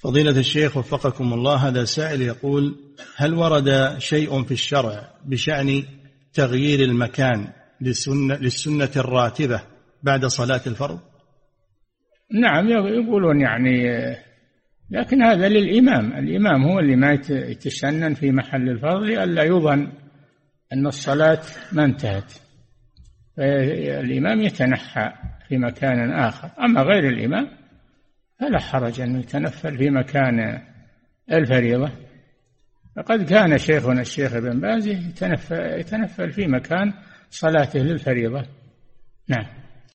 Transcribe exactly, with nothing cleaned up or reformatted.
فضيلة الشيخ وفقكم الله، هذا سائل يقول: هل ورد شيء في الشرع بشأن تغيير المكان للسنة, للسنة الراتبة بعد صلاة الفرض؟ نعم يقولون يعني، لكن هذا للإمام. الإمام هو اللي ما يتسنن في محل الفرض لئلا يظن أن الصلاة ما انتهت، فالإمام يتنحى في مكان آخر. أما غير الإمام فلا حرج أن يتنفل في مكان الفريضة. فقد كان شيخنا الشيخ ابن باز يتنفل في مكان صلاته للفريضة. نعم.